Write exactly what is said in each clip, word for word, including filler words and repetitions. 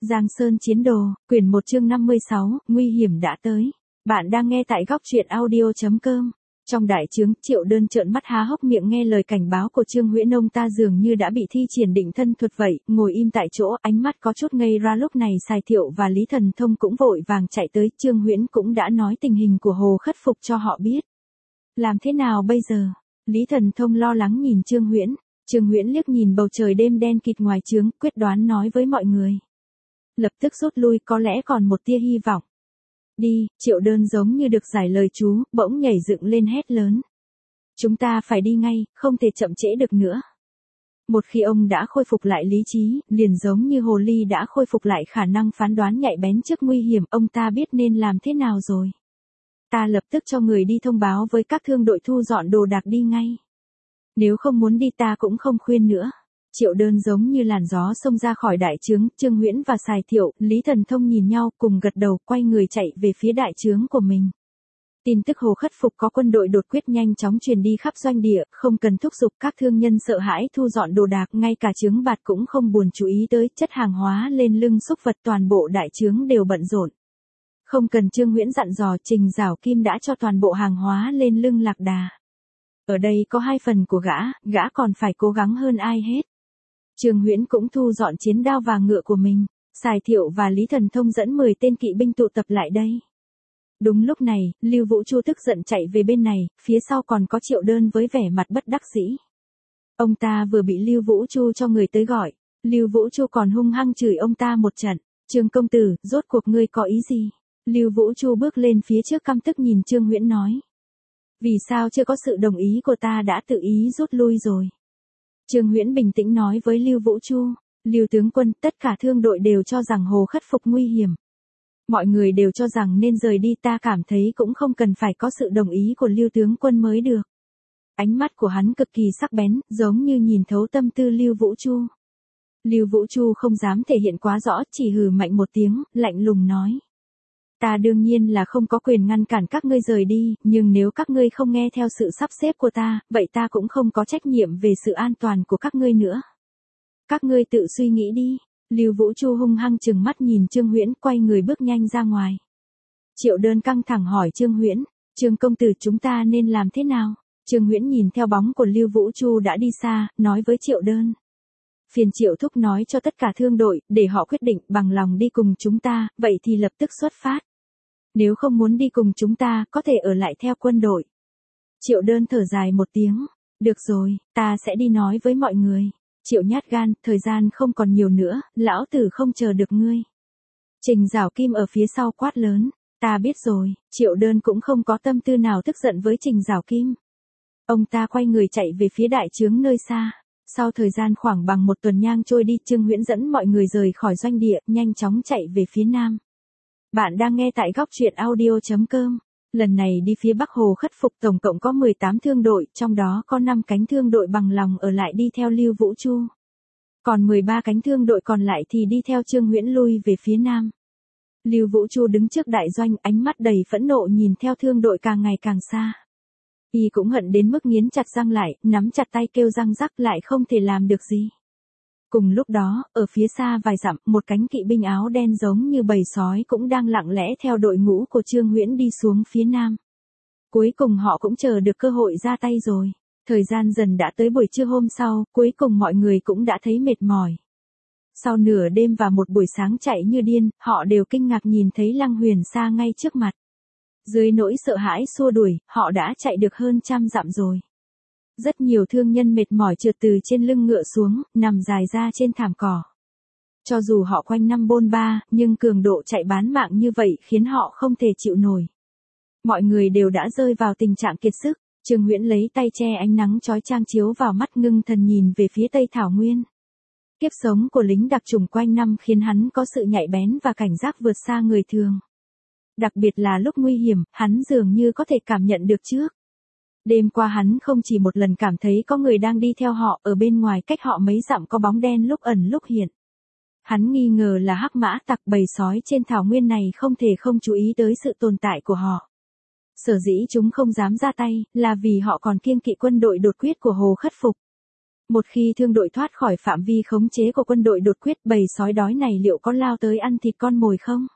Giang Sơn Chiến Đồ, quyển một chương năm mươi sáu, nguy hiểm đã tới. Bạn đang nghe tại góc truyện audio chấm com. Trong đại trướng, Triệu Đơn trợn mắt há hốc miệng nghe lời cảnh báo của Trương Huyễn, ông ta dường như đã bị thi triển định thân thuật vậy, ngồi im tại chỗ, ánh mắt có chút ngây ra. Lúc này Sài Thiệu và Lý Thần Thông cũng vội vàng chạy tới, Trương Huyễn cũng đã nói tình hình của Hồ Khất Phục cho họ biết. Làm thế nào bây giờ? Lý Thần Thông lo lắng nhìn Trương Huyễn. Trương Huyễn liếc nhìn bầu trời đêm đen kịt ngoài trướng, quyết đoán nói với mọi người. Lập tức rút lui, có lẽ còn một tia hy vọng. Đi, Triệu Đơn giống như được giải lời chú, bỗng nhảy dựng lên hét lớn. Chúng ta phải đi ngay, không thể chậm trễ được nữa. Một khi ông đã khôi phục lại lý trí, liền giống như hồ ly đã khôi phục lại khả năng phán đoán nhạy bén trước nguy hiểm, ông ta biết nên làm thế nào rồi. Ta lập tức cho người đi thông báo với các thương đội thu dọn đồ đạc đi ngay. Nếu không muốn đi ta cũng không khuyên nữa. Triệu Đơn giống như làn gió xông ra khỏi đại trướng, Trương Huyễn và Sài Thiệu, Lý Thần Thông nhìn nhau cùng gật đầu, quay người chạy về phía đại trướng của mình. Tin tức Hồ Khất Phục có quân đội đột quyết nhanh chóng truyền đi khắp doanh địa, không cần thúc giục, các thương nhân sợ hãi thu dọn đồ đạc, ngay cả trướng bạt cũng không buồn chú ý tới, chất hàng hóa lên lưng xúc vật, toàn bộ đại trướng đều bận rộn. Không cần Trương Huyễn dặn dò, Trình Giảo Kim đã cho toàn bộ hàng hóa lên lưng Lạc Đà. Ở đây có hai phần của gã, gã còn phải cố gắng hơn ai hết. Trương Huyễn cũng thu dọn chiến đao và ngựa của mình, Sài Thiệu và Lý Thần Thông dẫn mười tên kỵ binh tụ tập lại đây. Đúng lúc này, Lưu Vũ Chu tức giận chạy về bên này, phía sau còn có Triệu Đơn với vẻ mặt bất đắc dĩ. Ông ta vừa bị Lưu Vũ Chu cho người tới gọi, Lưu Vũ Chu còn hung hăng chửi ông ta một trận. Trương công tử, rốt cuộc ngươi có ý gì? Lưu Vũ Chu bước lên phía trước căm tức nhìn Trương Huyễn nói. Vì sao chưa có sự đồng ý của ta đã tự ý rút lui rồi? Trương Huyễn bình tĩnh nói với Lưu Vũ Chu, Lưu tướng quân, tất cả thương đội đều cho rằng Hồ Khất Phục nguy hiểm. Mọi người đều cho rằng nên rời đi, ta cảm thấy cũng không cần phải có sự đồng ý của Lưu tướng quân mới được. Ánh mắt của hắn cực kỳ sắc bén, giống như nhìn thấu tâm tư Lưu Vũ Chu. Lưu Vũ Chu không dám thể hiện quá rõ, chỉ hừ mạnh một tiếng, lạnh lùng nói. Ta đương nhiên là không có quyền ngăn cản các ngươi rời đi, nhưng nếu các ngươi không nghe theo sự sắp xếp của ta, vậy ta cũng không có trách nhiệm về sự an toàn của các ngươi nữa. Các ngươi tự suy nghĩ đi. Lưu Vũ Chu hung hăng trừng mắt nhìn Trương Huyễn, quay người bước nhanh ra ngoài. Triệu Đơn căng thẳng hỏi Trương Huyễn, Trương công tử, chúng ta nên làm thế nào? Trương Huyễn nhìn theo bóng của Lưu Vũ Chu đã đi xa, nói với Triệu Đơn. Phiền Triệu thúc nói cho tất cả thương đội, để họ quyết định bằng lòng đi cùng chúng ta, vậy thì lập tức xuất phát. Nếu không muốn đi cùng chúng ta, có thể ở lại theo quân đội. Triệu Đơn thở dài một tiếng. Được rồi, ta sẽ đi nói với mọi người. Triệu nhát gan, thời gian không còn nhiều nữa, lão tử không chờ được ngươi. Trình Giảo Kim ở phía sau quát lớn. Ta biết rồi. Triệu Đơn cũng không có tâm tư nào tức giận với Trình Giảo Kim. Ông ta quay người chạy về phía đại trướng nơi xa. Sau thời gian khoảng bằng một tuần nhang trôi đi, Trương Huyễn dẫn mọi người rời khỏi doanh địa, nhanh chóng chạy về phía nam. Bạn đang nghe tại góc truyện audio chấm com. Lần này đi phía Bắc Hồ Khất Phục tổng cộng có mười tám thương đội, trong đó có năm cánh thương đội bằng lòng ở lại đi theo Lưu Vũ Chu. Còn mười ba cánh thương đội còn lại thì đi theo Trương Huyễn lui về phía nam. Lưu Vũ Chu đứng trước đại doanh, ánh mắt đầy phẫn nộ nhìn theo thương đội càng ngày càng xa. Y cũng hận đến mức nghiến chặt răng lại, nắm chặt tay kêu răng rắc lại không thể làm được gì. Cùng lúc đó, ở phía xa vài dặm, một cánh kỵ binh áo đen giống như bầy sói cũng đang lặng lẽ theo đội ngũ của Trương Huyễn đi xuống phía nam. Cuối cùng họ cũng chờ được cơ hội ra tay rồi. Thời gian dần đã tới buổi trưa hôm sau, cuối cùng mọi người cũng đã thấy mệt mỏi. Sau nửa đêm và một buổi sáng chạy như điên, họ đều kinh ngạc nhìn thấy Lăng Huyền xa ngay trước mặt. Dưới nỗi sợ hãi xua đuổi, họ đã chạy được hơn trăm dặm rồi. Rất nhiều thương nhân mệt mỏi trượt từ trên lưng ngựa xuống, nằm dài ra trên thảm cỏ. Cho dù họ quanh năm bôn ba, nhưng cường độ chạy bán mạng như vậy khiến họ không thể chịu nổi. Mọi người đều đã rơi vào tình trạng kiệt sức. Trương Huyễn lấy tay che ánh nắng chói chang chiếu vào mắt, ngưng thần nhìn về phía Tây Thảo Nguyên. Kiếp sống của lính đặc chủng quanh năm khiến hắn có sự nhạy bén và cảnh giác vượt xa người thường. Đặc biệt là lúc nguy hiểm, hắn dường như có thể cảm nhận được trước. Đêm qua hắn không chỉ một lần cảm thấy có người đang đi theo họ, ở bên ngoài cách họ mấy dặm có bóng đen lúc ẩn lúc hiện. Hắn nghi ngờ là hắc mã tặc bầy sói trên thảo nguyên này, không thể không chú ý tới sự tồn tại của họ. Sở dĩ chúng không dám ra tay, là vì họ còn kiêng kỵ quân đội đột quyết của Hồ Khất Phục. Một khi thương đội thoát khỏi phạm vi khống chế của quân đội đột quyết, bầy sói đói này liệu có lao tới ăn thịt con mồi không?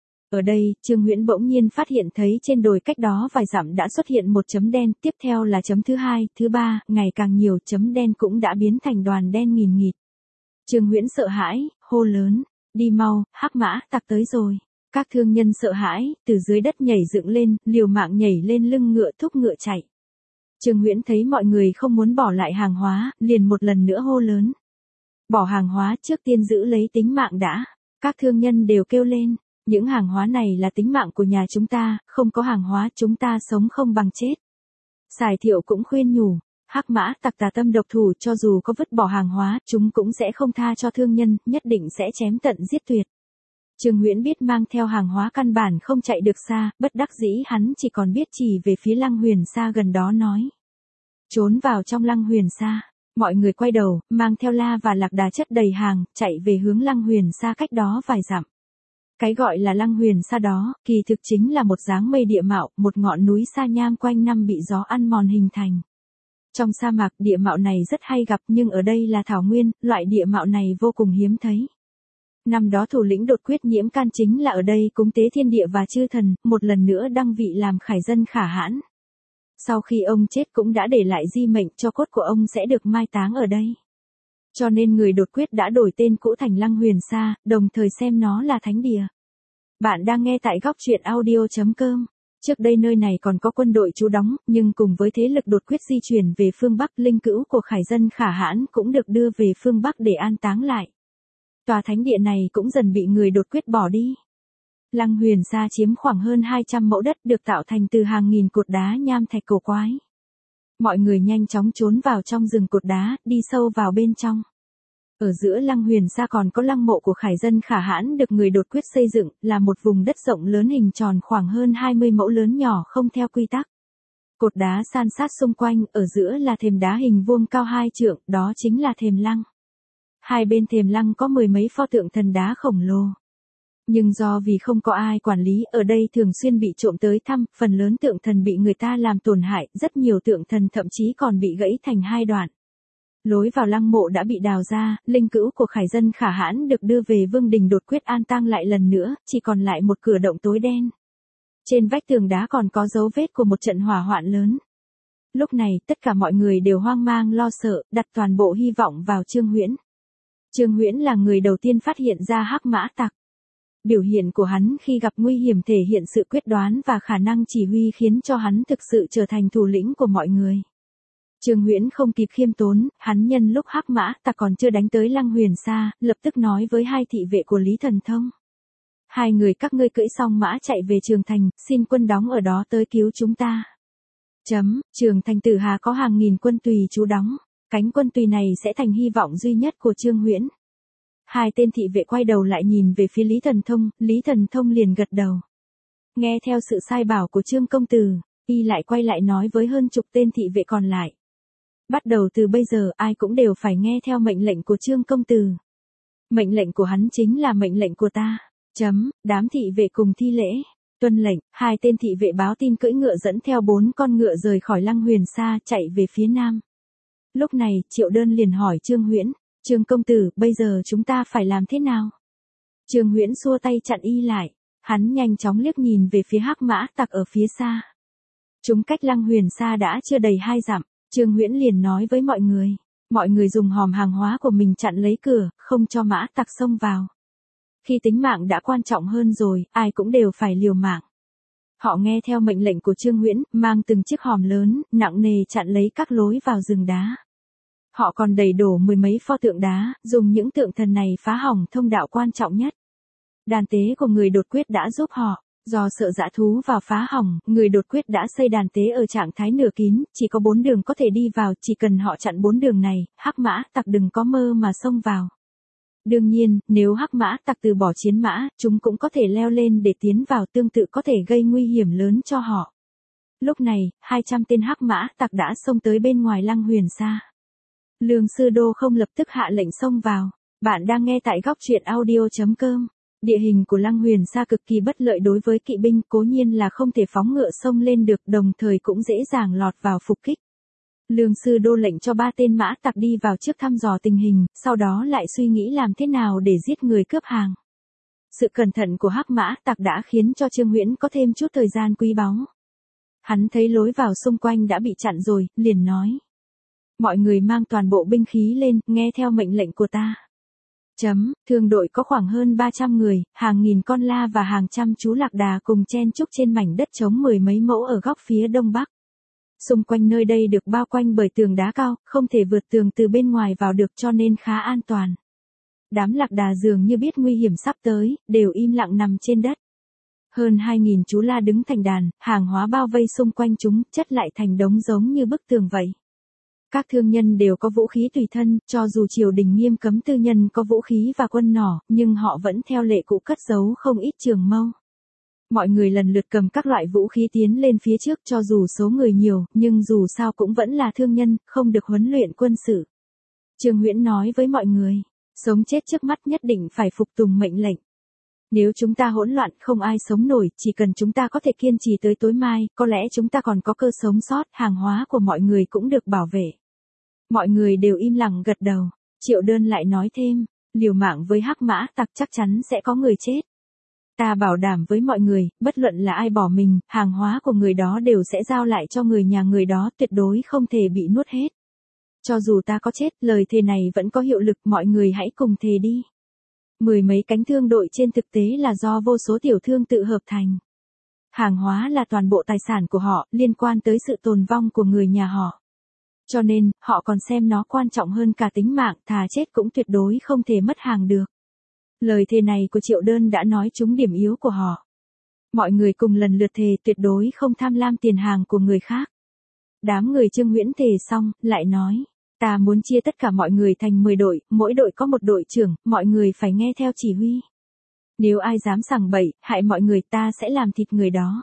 Ở đây, Trương Huyễn bỗng nhiên phát hiện thấy trên đồi cách đó vài dặm đã xuất hiện một chấm đen, tiếp theo là chấm thứ hai, thứ ba, ngày càng nhiều chấm đen cũng đã biến thành đoàn đen nghìn nghịt. Trương Huyễn sợ hãi, hô lớn, đi mau, hắc mã tặc tới rồi. Các thương nhân sợ hãi, từ dưới đất nhảy dựng lên, liều mạng nhảy lên lưng ngựa thúc ngựa chạy. Trương Huyễn thấy mọi người không muốn bỏ lại hàng hóa, liền một lần nữa hô lớn. Bỏ hàng hóa trước tiên giữ lấy tính mạng đã. Các thương nhân đều kêu lên, những hàng hóa này là tính mạng của nhà chúng ta, không có hàng hóa chúng ta sống không bằng chết. Sài Thiệu cũng khuyên nhủ, hắc mã tặc tà tâm độc thủ, cho dù có vứt bỏ hàng hóa, chúng cũng sẽ không tha cho thương nhân, nhất định sẽ chém tận giết tuyệt. Trương Huyễn biết mang theo hàng hóa căn bản không chạy được xa, bất đắc dĩ hắn chỉ còn biết chỉ về phía Lăng Huyền Sa gần đó nói. Trốn vào trong Lăng Huyền Sa. Mọi người quay đầu, mang theo la và lạc đà chất đầy hàng, chạy về hướng Lăng Huyền Sa cách đó vài dặm. Cái gọi là Lăng Huyền Sa đó, kỳ thực chính là một dáng mây địa mạo, một ngọn núi sa nham quanh năm bị gió ăn mòn hình thành. Trong sa mạc, địa mạo này rất hay gặp, nhưng ở đây là thảo nguyên, loại địa mạo này vô cùng hiếm thấy. Năm đó thủ lĩnh đột quyết Nhiễm Can chính là ở đây cúng tế thiên địa và chư thần, một lần nữa đăng vị làm khải dân khả hãn. Sau khi ông chết cũng đã để lại di mệnh, cho cốt của ông sẽ được mai táng ở đây. Cho nên người đột quyết đã đổi tên cũ thành Lăng Huyền Sa, đồng thời xem nó là thánh địa. Bạn đang nghe tại góc truyện audio chấm com. Trước đây nơi này còn có quân đội trú đóng, nhưng cùng với thế lực đột quyết di chuyển về phương Bắc, linh cữu của khải dân khả hãn cũng được đưa về phương Bắc để an táng lại. Tòa thánh địa này cũng dần bị người đột quyết bỏ đi. Lăng Huyền Sa chiếm khoảng hơn hai trăm mẫu đất, được tạo thành từ hàng nghìn cột đá nham thạch cổ quái. Mọi người nhanh chóng trốn vào trong rừng cột đá, đi sâu vào bên trong. Ở giữa Lăng Huyền Sa còn có lăng mộ của khải dân khả hãn được người đột quyết xây dựng, là một vùng đất rộng lớn hình tròn khoảng hơn hai mươi mẫu lớn nhỏ không theo quy tắc. Cột đá san sát xung quanh, ở giữa là thềm đá hình vuông cao hai trượng, đó chính là thềm lăng. Hai bên thềm lăng có mười mấy pho tượng thần đá khổng lồ. Nhưng do vì không có ai quản lý, ở đây thường xuyên bị trộm tới thăm, phần lớn tượng thần bị người ta làm tổn hại, rất nhiều tượng thần thậm chí còn bị gãy thành hai đoạn. Lối vào lăng mộ đã bị đào ra, linh cữu của khải dân khả hãn được đưa về vương đình đột quyết an táng lại lần nữa, chỉ còn lại một cửa động tối đen. Trên vách tường đá còn có dấu vết của một trận hỏa hoạn lớn. Lúc này, tất cả mọi người đều hoang mang lo sợ, đặt toàn bộ hy vọng vào Trương Huyễn. Trương Huyễn là người đầu tiên phát hiện ra hắc mã tặc. Biểu hiện của hắn khi gặp nguy hiểm thể hiện sự quyết đoán và khả năng chỉ huy khiến cho hắn thực sự trở thành thủ lĩnh của mọi người. Trương Huyễn không kịp khiêm tốn, hắn nhân lúc hắc mã tặc còn chưa đánh tới Lăng Huyền Sa, lập tức nói với hai thị vệ của Lý Thần Thông. Hai người các ngươi cưỡi xong mã chạy về Trường Thành, xin quân đóng ở đó tới cứu chúng ta. Chấm, Trường Thành Tử Hà có hàng nghìn quân tùy trú đóng, cánh quân tùy này sẽ thành hy vọng duy nhất của Trương Huyễn. Hai tên thị vệ quay đầu lại nhìn về phía Lý Thần Thông, Lý Thần Thông liền gật đầu. Nghe theo sự sai bảo của Trương công tử, y lại quay lại nói với hơn chục tên thị vệ còn lại. Bắt đầu từ bây giờ ai cũng đều phải nghe theo mệnh lệnh của Trương công tử. Mệnh lệnh của hắn chính là mệnh lệnh của ta. Chấm, đám thị vệ cùng thi lễ. Tuân lệnh, hai tên thị vệ báo tin cưỡi ngựa dẫn theo bốn con ngựa rời khỏi Lăng Huyền Sa chạy về phía nam. Lúc này, Triệu Đơn liền hỏi Trương Huyễn, Trương công tử, bây giờ chúng ta phải làm thế nào? Trương Huyễn xua tay chặn y lại, hắn nhanh chóng liếc nhìn về phía hắc mã tặc ở phía xa. Chúng cách Lăng Huyền Sa đã chưa đầy hai dặm, Trương Huyễn liền nói với mọi người, mọi người dùng hòm hàng hóa của mình chặn lấy cửa, không cho mã tặc xông vào. Khi tính mạng đã quan trọng hơn rồi, ai cũng đều phải liều mạng. Họ nghe theo mệnh lệnh của Trương Huyễn, mang từng chiếc hòm lớn, nặng nề chặn lấy các lối vào rừng đá. Họ còn đầy đổ mười mấy pho tượng đá, dùng những tượng thần này phá hỏng thông đạo quan trọng nhất. Đàn tế của người đột quyết đã giúp họ, do sợ dã thú vào phá hỏng, người đột quyết đã xây đàn tế ở trạng thái nửa kín, chỉ có bốn đường có thể đi vào, chỉ cần họ chặn bốn đường này, hắc mã tặc đừng có mơ mà xông vào. Đương nhiên, nếu hắc mã tặc từ bỏ chiến mã, chúng cũng có thể leo lên để tiến vào, tương tự có thể gây nguy hiểm lớn cho họ. Lúc này, hai trăm tên hắc mã tặc đã xông tới bên ngoài Lăng Huyền Sa. Lương Sư Đô không lập tức hạ lệnh xông vào. Bạn đang nghe tại góc truyện audio chấm com. Địa hình của Lăng Huyền Sa cực kỳ bất lợi đối với kỵ binh, cố nhiên là không thể phóng ngựa xông lên được, đồng thời cũng dễ dàng lọt vào phục kích. Lương Sư Đô lệnh cho ba tên mã tặc đi vào trước thăm dò tình hình, sau đó lại suy nghĩ làm thế nào để giết người cướp hàng. Sự cẩn thận của hắc mã tặc đã khiến cho Trương Huyễn có thêm chút thời gian quý báu. Hắn thấy lối vào xung quanh đã bị chặn rồi, liền nói. Mọi người mang toàn bộ binh khí lên, nghe theo mệnh lệnh của ta. Chấm, thương đội có khoảng hơn ba trăm người, hàng nghìn con la và hàng trăm chú lạc đà cùng chen chúc trên mảnh đất trống mười mấy mẫu ở góc phía đông bắc. Xung quanh nơi đây được bao quanh bởi tường đá cao, không thể vượt tường từ bên ngoài vào được cho nên khá an toàn. Đám lạc đà dường như biết nguy hiểm sắp tới, đều im lặng nằm trên đất. Hơn hai nghìn chú la đứng thành đàn, hàng hóa bao vây xung quanh chúng, chất lại thành đống giống như bức tường vậy. Các thương nhân đều có vũ khí tùy thân, cho dù triều đình nghiêm cấm tư nhân có vũ khí và quân nỏ, nhưng họ vẫn theo lệ cũ cất giấu không ít trường mâu. Mọi người lần lượt cầm các loại vũ khí tiến lên phía trước cho dù số người nhiều, nhưng dù sao cũng vẫn là thương nhân, không được huấn luyện quân sự. Trương Huyễn nói với mọi người, sống chết trước mắt nhất định phải phục tùng mệnh lệnh. Nếu chúng ta hỗn loạn không ai sống nổi, chỉ cần chúng ta có thể kiên trì tới tối mai, có lẽ chúng ta còn có cơ sống sót, hàng hóa của mọi người cũng được bảo vệ. Mọi người đều im lặng gật đầu. Triệu Đơn lại nói thêm, liều mạng với hắc mã tặc chắc chắn sẽ có người chết. Ta bảo đảm với mọi người, bất luận là ai bỏ mình, hàng hóa của người đó đều sẽ giao lại cho người nhà người đó, tuyệt đối không thể bị nuốt hết. Cho dù ta có chết, lời thề này vẫn có hiệu lực, mọi người hãy cùng thề đi. Mười mấy cánh thương đội trên thực tế là do vô số tiểu thương tự hợp thành. Hàng hóa là toàn bộ tài sản của họ, liên quan tới sự tồn vong của người nhà họ. Cho nên, họ còn xem nó quan trọng hơn cả tính mạng, thà chết cũng tuyệt đối không thể mất hàng được. Lời thề này của Triệu Đơn đã nói trúng điểm yếu của họ. Mọi người cùng lần lượt thề tuyệt đối không tham lam tiền hàng của người khác. Đám người Trương Huyễn thề xong, lại nói, ta muốn chia tất cả mọi người thành mười đội, mỗi đội có một đội trưởng, mọi người phải nghe theo chỉ huy. Nếu ai dám sằng bậy, hại mọi người ta sẽ làm thịt người đó.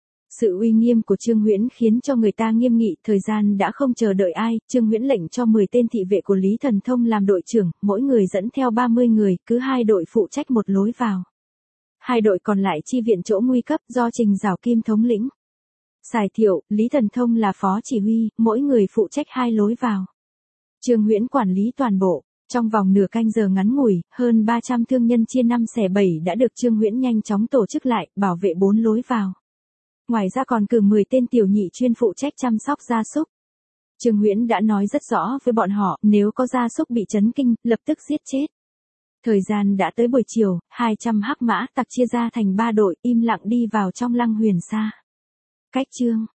Sự uy nghiêm của Trương Huyễn khiến cho người ta nghiêm nghị, thời gian đã không chờ đợi ai, Trương Huyễn lệnh cho mười tên thị vệ của Lý Thần Thông làm đội trưởng, mỗi người dẫn theo ba mươi người, cứ hai đội phụ trách một lối vào. Hai đội còn lại chi viện chỗ nguy cấp do Trình Giảo Kim thống lĩnh. Sài Thiệu, Lý Thần Thông là phó chỉ huy, mỗi người phụ trách hai lối vào. Trương Huyễn quản lý toàn bộ. Trong vòng nửa canh giờ ngắn ngủi, hơn ba trăm thương nhân chia năm xẻ bảy đã được Trương Huyễn nhanh chóng tổ chức lại, bảo vệ bốn lối vào. Ngoài ra còn cử mười tên tiểu nhị chuyên phụ trách chăm sóc gia súc. Trương Huyễn đã nói rất rõ với bọn họ, nếu có gia súc bị chấn kinh, lập tức giết chết. Thời gian đã tới buổi chiều, hai trăm hắc mã tặc chia ra thành ba đội, im lặng đi vào trong Lăng Huyền Sa. Cách chương